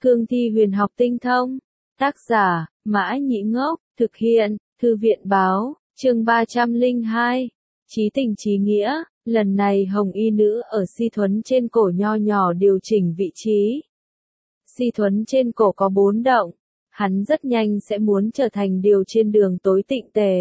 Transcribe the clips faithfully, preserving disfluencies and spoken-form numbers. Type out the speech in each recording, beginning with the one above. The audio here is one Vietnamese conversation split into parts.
Cương thi huyền học tinh thông. Tác giả, Mã Nhĩ Ngốc, thực hiện, Thư viện báo, chương ba trăm lẻ hai. Chí tình chí nghĩa, lần này hồng y nữ ở Si Thuấn trên cổ nho nhỏ điều chỉnh vị trí. Si Thuấn trên cổ có bốn động, hắn rất nhanh sẽ muốn trở thành điều trên đường tối tịnh tề.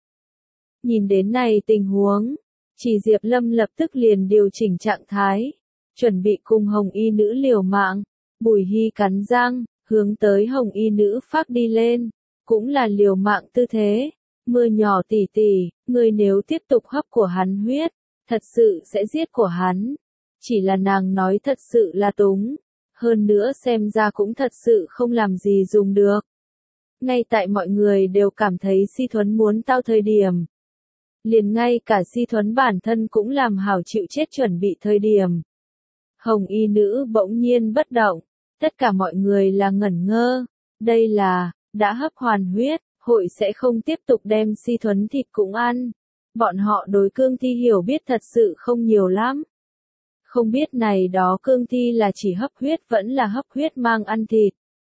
Nhìn đến này tình huống, Chỉ Diệp Lâm lập tức liền điều chỉnh trạng thái, chuẩn bị cùng hồng y nữ liều mạng. Bùi Hy cắn răng, hướng tới hồng y nữ phát đi lên, cũng là liều mạng tư thế. Mưa nhỏ tỉ tỉ, ngươi nếu tiếp tục hấp của hắn huyết, thật sự sẽ giết của hắn. Chỉ là nàng nói thật sự là túng, hơn nữa xem ra cũng thật sự không làm gì dùng được. Ngay tại mọi người đều cảm thấy Si Thuấn muốn tao thời điểm. Liền ngay cả Si Thuấn bản thân cũng làm hảo chịu chết chuẩn bị thời điểm. Hồng y nữ bỗng nhiên bất động, tất cả mọi người là ngẩn ngơ, đây là, đã hấp hoàn huyết, hội sẽ không tiếp tục đem Si Thuấn thịt cũng ăn. Bọn họ đối cương thi hiểu biết thật sự không nhiều lắm. Không biết này đó cương thi là chỉ hấp huyết vẫn là hấp huyết mang ăn thịt.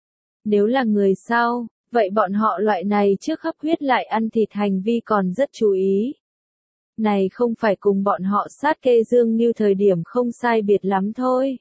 Nếu là người sau, vậy bọn họ loại này trước hấp huyết lại ăn thịt hành vi còn rất chú ý. Này không phải cùng bọn họ sát kê dương như thời điểm không sai biệt lắm thôi.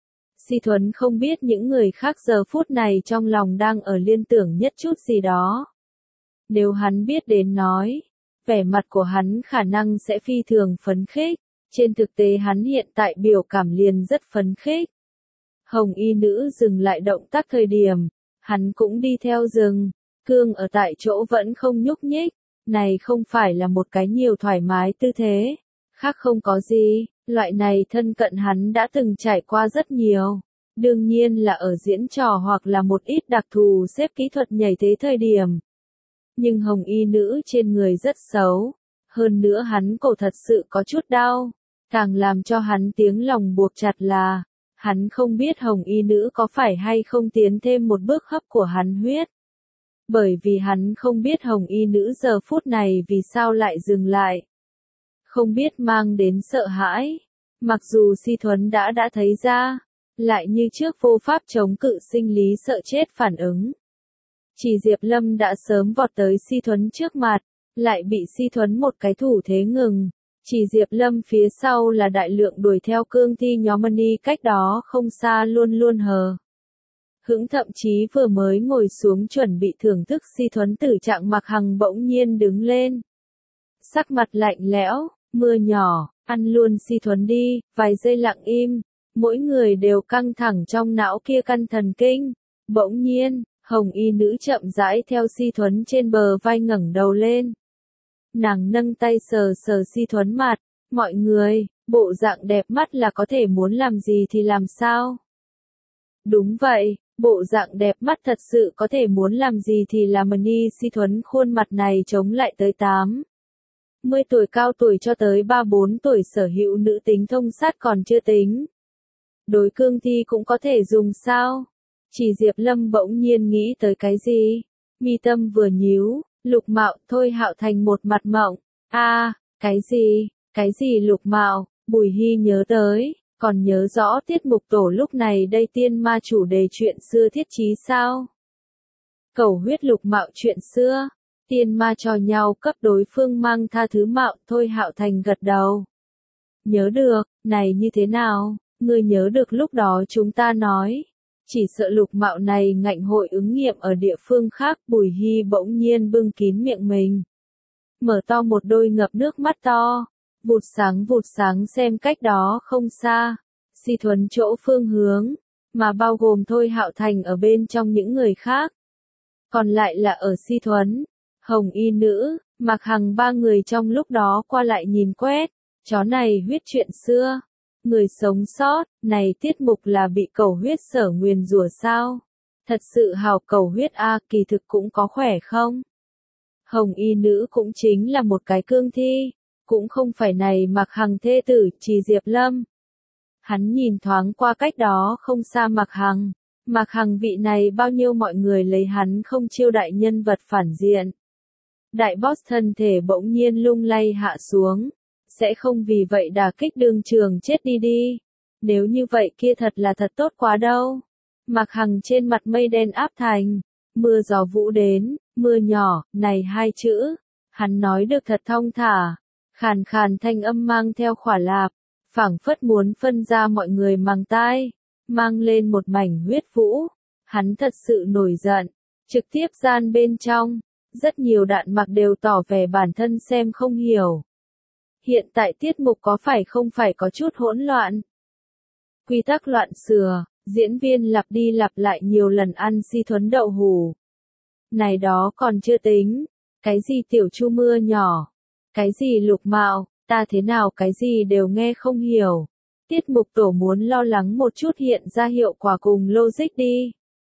Si Thuấn không biết những người khác giờ phút này trong lòng đang ở liên tưởng nhất chút gì đó. Nếu hắn biết đến nói, vẻ mặt của hắn khả năng sẽ phi thường phấn khích, trên thực tế hắn hiện tại biểu cảm liền rất phấn khích. Hồng y nữ dừng lại động tác thời điểm, hắn cũng đi theo dừng, cương ở tại chỗ vẫn không nhúc nhích, này không phải là một cái nhiều thoải mái tư thế, khác không có gì, loại này thân cận hắn đã từng trải qua rất nhiều. Đương nhiên là ở diễn trò hoặc là một ít đặc thù xếp kỹ thuật nhảy thế thời điểm. Nhưng hồng y nữ trên người rất xấu, hơn nữa hắn cổ thật sự có chút đau, càng làm cho hắn tiếng lòng buộc chặt là, hắn không biết hồng y nữ có phải hay không tiến thêm một bước hấp của hắn huyết. Bởi vì hắn không biết hồng y nữ giờ phút này vì sao lại dừng lại. Không biết mang đến sợ hãi, mặc dù Si Thuấn đã đã thấy ra, lại như trước vô pháp chống cự sinh lý sợ chết phản ứng. Chỉ Diệp Lâm đã sớm vọt tới Si Thuấn trước mặt, lại bị Si Thuấn một cái thủ thế ngừng. Chỉ Diệp Lâm phía sau là đại lượng đuổi theo cương thi nhóm Mani cách đó không xa luôn luôn hờ. Hững thậm chí vừa mới ngồi xuống chuẩn bị thưởng thức Si Thuấn tử trạng Mạc Hằng bỗng nhiên đứng lên. Sắc mặt lạnh lẽo, mưa nhỏ, ăn luôn Si Thuấn đi, vài giây lặng im, mỗi người đều căng thẳng trong não kia căn thần kinh. Bỗng nhiên, hồng y nữ chậm rãi theo Si Thuấn trên bờ vai ngẩng đầu lên. Nàng nâng tay sờ sờ Si Thuấn mặt, mọi người, bộ dạng đẹp mắt là có thể muốn làm gì thì làm sao? Đúng vậy, bộ dạng đẹp mắt thật sự có thể muốn làm gì thì làm Mani. Si Thuấn khuôn mặt này chống lại tới tám mươi tuổi cao tuổi cho tới ba bốn tuổi sở hữu nữ tính thông sát còn chưa tính. Đối cương thi cũng có thể dùng sao? Chỉ Diệp Lâm bỗng nhiên nghĩ tới cái gì? Mi tâm vừa nhíu, Lục Mạo Thôi Hạo thành một mặt mộng. A, à, cái gì? Cái gì Lục Mạo? Bùi Hy nhớ tới, còn nhớ rõ tiết mục tổ lúc này đây tiên ma chủ đề chuyện xưa thiết chí sao? Cầu huyết Lục Mạo chuyện xưa, tiên ma cho nhau cấp đối phương mang tha thứ. Mạo Thôi Hạo thành gật đầu. Nhớ được, này như thế nào? Ngươi nhớ được lúc đó chúng ta nói, chỉ sợ Lục Mạo này ngạnh hội ứng nghiệm ở địa phương khác. Bùi Hy bỗng nhiên bưng kín miệng mình, mở to một đôi ngập nước mắt to, vụt sáng vụt sáng xem cách đó không xa, Si Thuấn chỗ phương hướng, mà bao gồm Thôi Hạo thành ở bên trong những người khác. Còn lại là ở Si Thuấn, hồng y nữ, Mạc Hằng ba người trong lúc đó qua lại nhìn quét, chó này huyết chuyện xưa. Người sống sót, này tiết mục là bị cầu huyết sở nguyền rủa sao? Thật sự hào cầu huyết a, kỳ thực cũng có khỏe không? Hồng y nữ cũng chính là một cái cương thi, cũng không phải này Mạc Hằng thê tử. Chỉ Diệp Lâm. Hắn nhìn thoáng qua cách đó không xa Mạc Hằng, Mạc Hằng vị này bao nhiêu mọi người lấy hắn không chiêu đại nhân vật phản diện. Đại boss thân thể bỗng nhiên lung lay hạ xuống. Sẽ không vì vậy đả kích đương trường chết đi đi. Nếu như vậy kia thật là thật tốt quá đâu. Mạc Hằng trên mặt mây đen áp thành, mưa gió vũ đến, mưa nhỏ, này hai chữ, hắn nói được thật thong thả, khàn khàn thanh âm mang theo khỏa lạp, phảng phất muốn phân ra mọi người màng tai, mang lên một mảnh huyết vũ, hắn thật sự nổi giận, trực tiếp gian bên trong, rất nhiều đạn mặc đều tỏ vẻ bản thân xem không hiểu. Hiện tại tiết mục có phải không phải có chút hỗn loạn? Quy tắc loạn sửa, diễn viên lặp đi lặp lại nhiều lần ăn Si Thuấn đậu hủ. Này đó còn chưa tính, cái gì tiểu chu mưa nhỏ, cái gì lục mạo, ta thế nào cái gì đều nghe không hiểu. Tiết mục tổ muốn lo lắng một chút hiện ra hiệu quả cùng logic đi.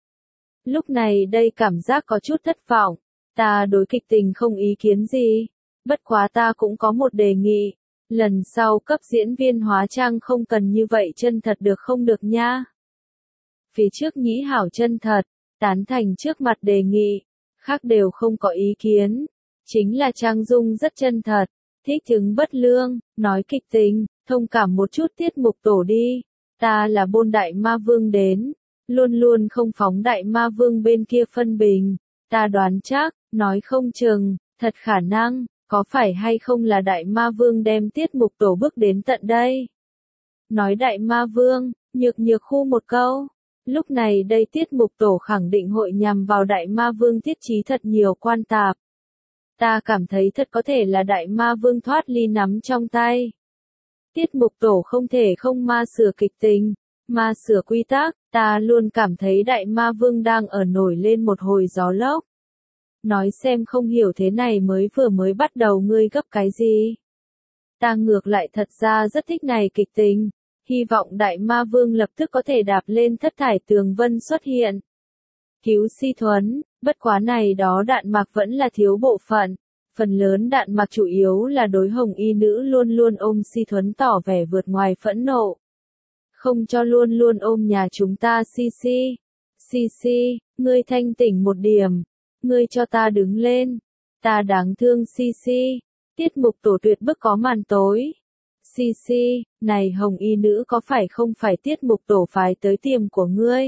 Lúc này đây cảm giác có chút thất vọng, ta đối kịch tình không ý kiến gì, bất quá ta cũng có một đề nghị, lần sau cấp diễn viên hóa trang không cần như vậy chân thật được không được nha. Phía trước nhĩ hảo chân thật, tán thành trước mặt đề nghị, khác đều không có ý kiến, chính là trang dung rất chân thật, thích chứng bất lương, nói kịch tình, thông cảm một chút tiết mục tổ đi, ta là bôn đại ma vương đến, luôn luôn không phóng đại ma vương bên kia phân bình, ta đoán chắc, nói không chừng, thật khả năng, có phải hay không là đại ma vương đem tiết mục tổ bước đến tận đây. Nói đại ma vương, nhược nhược khu một câu, lúc này đây tiết mục tổ khẳng định hội nhằm vào đại ma vương thiết trí thật nhiều quan tạp. Ta cảm thấy thật có thể là đại ma vương thoát ly nắm trong tay. Tiết mục tổ không thể không ma sửa kịch tính, ma sửa quy tắc, ta luôn cảm thấy đại ma vương đang ở nổi lên một hồi gió lốc. Nói xem không hiểu thế này mới vừa mới bắt đầu ngươi gấp cái gì. Ta ngược lại thật ra rất thích này kịch tính, hy vọng đại ma vương lập tức có thể đạp lên thất thải tường vân xuất hiện. Cứu Si Thuấn, bất quá này đó đạn mạc vẫn là thiếu bộ phận, phần lớn đạn mạc chủ yếu là đối hồng y nữ luôn luôn ôm Si Thuấn tỏ vẻ vượt ngoài phẫn nộ. Không cho luôn luôn ôm nhà chúng ta Si Si. Si Si, ngươi thanh tỉnh một điểm, ngươi cho ta đứng lên, ta đáng thương Si Si. Tiết mục tổ tuyệt bức có màn tối. Si Si, này hồng y nữ có phải không phải tiết mục tổ phái tới tiệm của ngươi?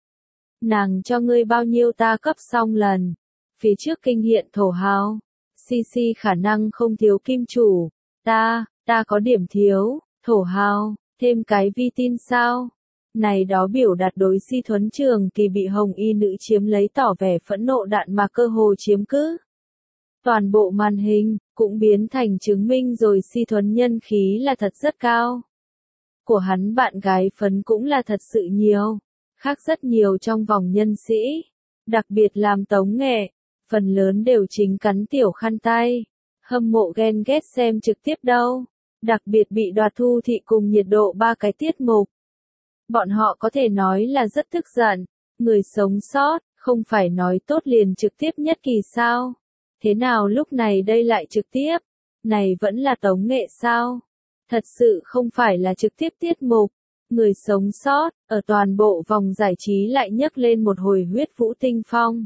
Nàng cho ngươi bao nhiêu ta cấp xong lần. Phía trước kinh hiện thổ hào. Si Si khả năng không thiếu kim chủ. Ta, ta có điểm thiếu, thổ hào, thêm cái vi tin sao? Này đó biểu đạt đối Si Thuấn Trường Kỳ bị hồng y nữ chiếm lấy tỏ vẻ phẫn nộ đạn mà cơ hồ chiếm cứ. Toàn bộ màn hình, cũng biến thành chứng minh rồi Si Thuấn nhân khí là thật rất cao. Của hắn bạn gái phấn cũng là thật sự nhiều, khác rất nhiều trong vòng nhân sĩ, đặc biệt làm tống nghệ, phần lớn đều chính cắn tiểu khăn tay, hâm mộ ghen ghét xem trực tiếp đâu, đặc biệt bị đoạt thu thị cùng nhiệt độ ba cái tiết mục. Bọn họ có thể nói là rất tức giận, người sống sót, không phải nói tốt liền trực tiếp nhất kỳ sao? Thế nào lúc này đây lại trực tiếp? Này vẫn là tống nghệ sao? Thật sự không phải là trực tiếp tiết mục. Người sống sót, ở toàn bộ vòng giải trí lại nhấc lên một hồi huyết vũ tinh phong.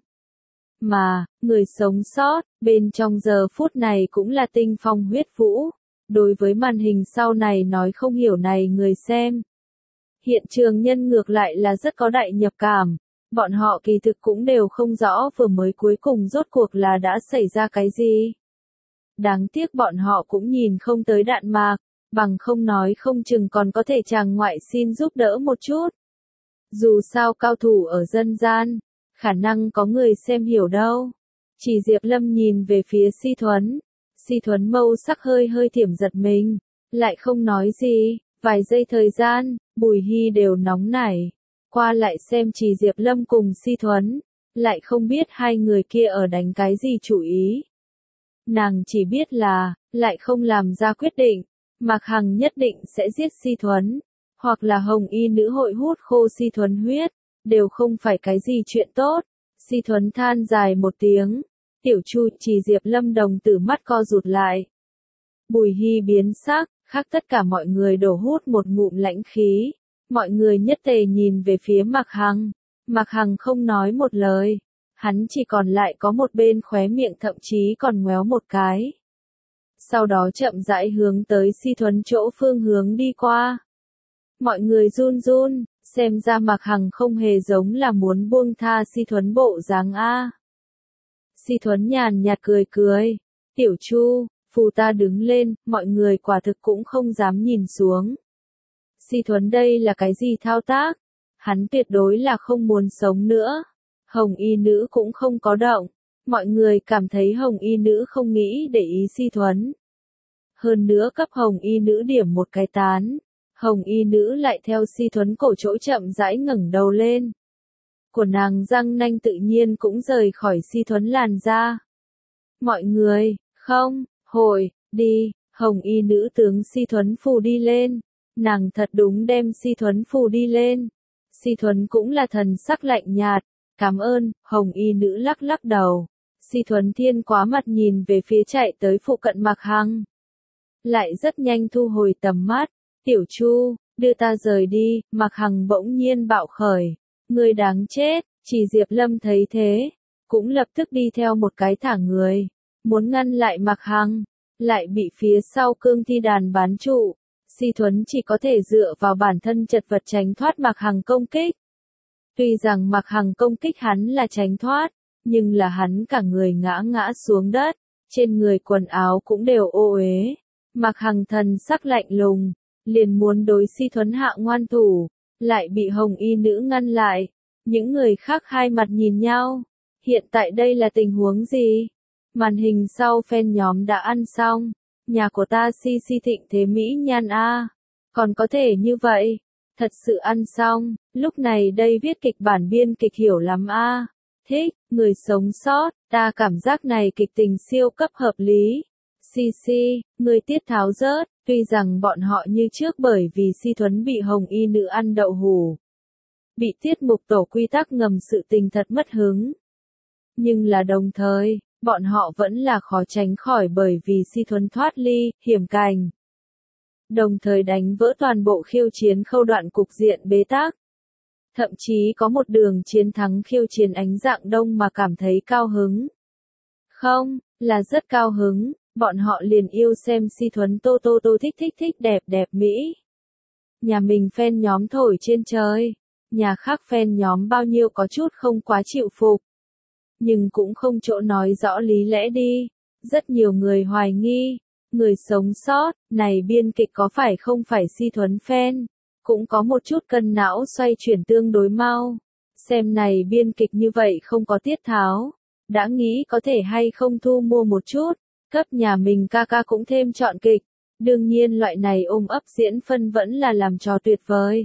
Mà, người sống sót, bên trong giờ phút này cũng là tinh phong huyết vũ. Đối với màn hình sau này nói không hiểu này người xem. Hiện trường nhân ngược lại là rất có đại nhập cảm. Bọn họ kỳ thực cũng đều không rõ vừa mới cuối cùng rốt cuộc là đã xảy ra cái gì. Đáng tiếc bọn họ cũng nhìn không tới đạn mạc, bằng không nói không chừng còn có thể chàng ngoại xin giúp đỡ một chút. Dù sao cao thủ ở dân gian, khả năng có người xem hiểu đâu. Chỉ Diệp Lâm nhìn về phía Si Thuấn. Si Thuấn mâu sắc hơi hơi thiểm giật mình, lại không nói gì, vài giây thời gian, Bùi Hy đều nóng nảy. Qua lại xem Chỉ Diệp Lâm cùng Si Thuấn, lại không biết hai người kia ở đánh cái gì chủ ý. Nàng chỉ biết là, lại không làm ra quyết định, Mạc Hằng nhất định sẽ giết Si Thuấn, hoặc là hồng y nữ hội hút khô Si Thuấn huyết, đều không phải cái gì chuyện tốt. Si Thuấn than dài một tiếng, tiểu Chu Chỉ Diệp Lâm đồng tử mắt co rụt lại. Bùi Hy biến sắc, khác tất cả mọi người đổ hút một ngụm lãnh khí. Mọi người nhất tề nhìn về phía Mạc Hằng. Mạc Hằng không nói một lời. Hắn chỉ còn lại có một bên khóe miệng thậm chí còn ngoéo một cái. Sau đó chậm rãi hướng tới Si Thuấn chỗ phương hướng đi qua. Mọi người run run, Xem ra Mạc Hằng không hề giống là muốn buông tha Si Thuấn bộ dáng a. Si Thuấn nhàn nhạt cười cười. Tiểu Chu, phù ta đứng lên, mọi người quả thực cũng không dám nhìn xuống. Si Thuấn đây là cái gì thao tác? Hắn tuyệt đối là không muốn sống nữa. Hồng y nữ cũng không có động. Mọi người cảm thấy hồng y nữ không nghĩ để ý Si Thuấn. Hơn nữa cấp hồng y nữ điểm một cái tán. Hồng y nữ lại theo Si Thuấn cổ chỗ chậm rãi ngẩng đầu lên. Của nàng răng nanh tự nhiên cũng rời khỏi Si Thuấn làn da. Mọi người, không, hồi, đi, hồng y nữ tướng Si Thuấn phù đi lên. Nàng thật đúng đem Si Thuấn phù đi lên. Si Thuấn cũng là thần sắc lạnh nhạt. Cảm ơn, hồng y nữ lắc lắc đầu. Si Thuấn thiên quá mặt nhìn về phía chạy tới phụ cận Mạc Hằng. Lại rất nhanh thu hồi tầm mắt. Tiểu Chu, đưa ta rời đi, Mạc Hằng bỗng nhiên bạo khởi. Người đáng chết, chỉ Diệp Lâm thấy thế. Cũng lập tức đi theo một cái thả người. Muốn ngăn lại Mạc Hằng. Lại bị phía sau cương thi đàn bán trụ. Si Thuấn chỉ có thể dựa vào bản thân chật vật tránh thoát Mạc Hằng công kích. Tuy rằng Mạc Hằng công kích hắn là tránh thoát. Nhưng là hắn cả người ngã ngã xuống đất. Trên người quần áo cũng đều ô uế. Mạc Hằng thần sắc lạnh lùng. Liền muốn đối Si Thuấn hạ ngoan thủ, lại bị hồng y nữ ngăn lại. Những người khác hai mặt nhìn nhau. Hiện tại đây là tình huống gì? Màn hình sau fan nhóm đã ăn xong. Nhà của ta si si thịnh thế mỹ nhan a. Còn có thể như vậy. Thật sự ăn xong. Lúc này đây viết kịch bản biên kịch hiểu lắm a. Thích, người sống sót. Ta cảm giác này kịch tình siêu cấp hợp lý. Si si, người tiết tháo rớt. Tuy rằng bọn họ như trước bởi vì Si Thuấn bị hồng y nữ ăn đậu hủ. Bị tiết mục tổ quy tắc ngầm sự tình thật mất hứng. Nhưng là đồng thời, bọn họ vẫn là khó tránh khỏi bởi vì Si Thuấn thoát ly, hiểm cảnh. Đồng thời đánh vỡ toàn bộ khiêu chiến khâu đoạn cục diện bế tắc. Thậm chí có một đường chiến thắng khiêu chiến ánh dạng đông mà cảm thấy cao hứng. Không, là rất cao hứng. Bọn họ liền yêu xem Si Thuấn tô tô tô thích thích thích đẹp đẹp mỹ. Nhà mình fan nhóm thổi trên trời. Nhà khác fan nhóm bao nhiêu có chút không quá chịu phục. Nhưng cũng không chỗ nói rõ lý lẽ đi. Rất nhiều người hoài nghi. Người sống sót, này biên kịch có phải không phải Si Thuấn fan. Cũng có một chút cân não xoay chuyển tương đối mau. Xem này biên kịch như vậy không có tiết tháo. Đã nghĩ có thể hay không thu mua một chút. Cấp nhà mình ca ca cũng thêm chọn kịch. Đương nhiên loại này ôm ấp diễn phân vẫn là làm trò tuyệt vời.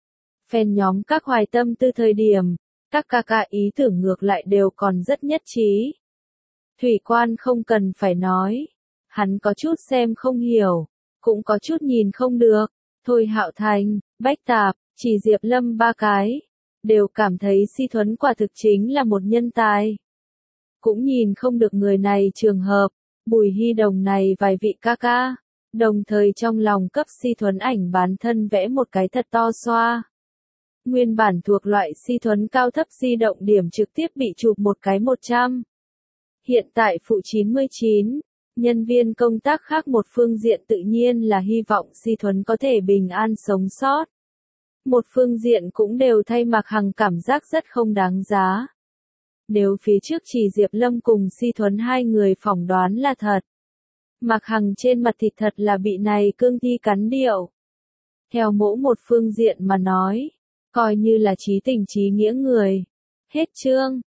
Fan nhóm các hoài tâm tư thời điểm, các ca ca ý tưởng ngược lại đều còn rất nhất trí. Thủy Quan không cần phải nói. Hắn có chút xem không hiểu, cũng có chút nhìn không được. Thôi Hạo Thành, Bách Tạp, chỉ Diệp Lâm ba cái. Đều cảm thấy Si Thuấn quả thực chính là một nhân tài. Cũng nhìn không được người này trường hợp. Bùi Hy Đồng này vài vị ca ca, đồng thời trong lòng cấp Si Thuấn ảnh bán thân vẽ một cái thật to xoa. Nguyên bản thuộc loại Si Thuấn cao thấp di động điểm trực tiếp bị chụp một cái một trăm. Hiện tại phụ chín mươi chín, nhân viên công tác khác một phương diện tự nhiên là hy vọng Si Thuấn có thể bình an sống sót. Một phương diện cũng đều thay Mạc Hằng cảm giác rất không đáng giá. Nếu phía trước chỉ Diệp Lâm cùng Si Thuấn hai người phỏng đoán là thật. Mạc Hằng trên mặt thịt thật là bị này cương thi cắn điệu. Theo mỗi một phương diện mà nói, coi như là chí tình chí nghĩa người. Hết chương.